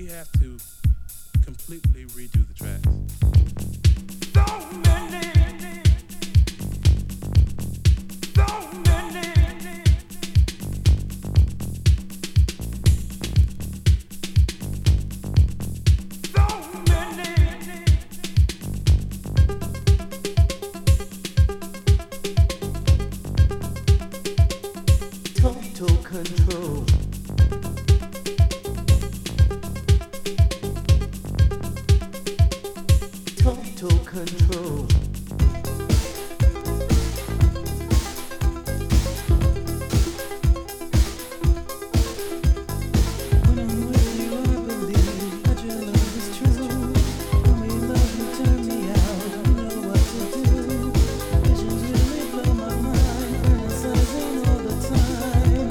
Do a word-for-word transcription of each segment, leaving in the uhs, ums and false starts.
have to completely redo the tracks. So many, so many. Total control. Total control. When I'm with you, I believe that your love is true. When we love, you turn me out. I know what to do. Visions really blow my mind, fantasizing all the time.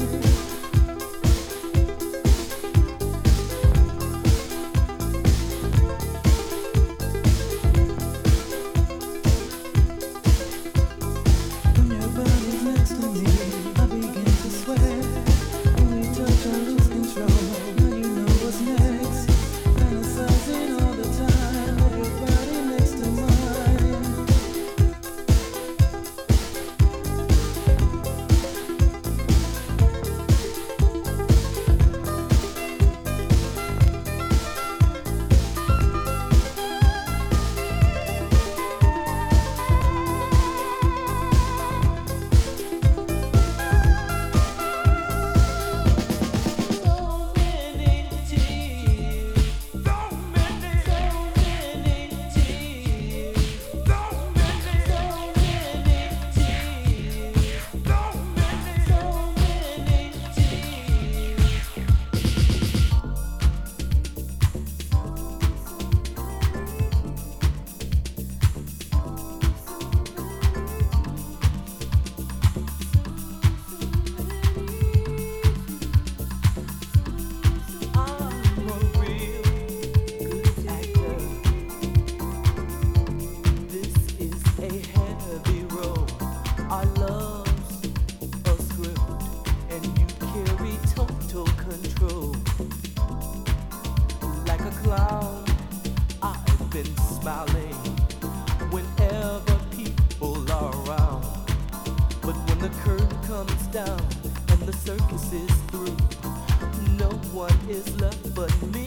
When your body's next to me, I begin to sweat. When we touch, I lose control. Now you know what's next. Fantasizing all the time of your body next to mine. So many tears, so many, so many tears, so many, so many tears, so many, so many tears. I'm a real good actor. This is a heavy role. Our love's a script, and you carry total control. Like a clown, I've been smiling whenever people are around. But when the curtain comes down and the circus is through, no one is left but me.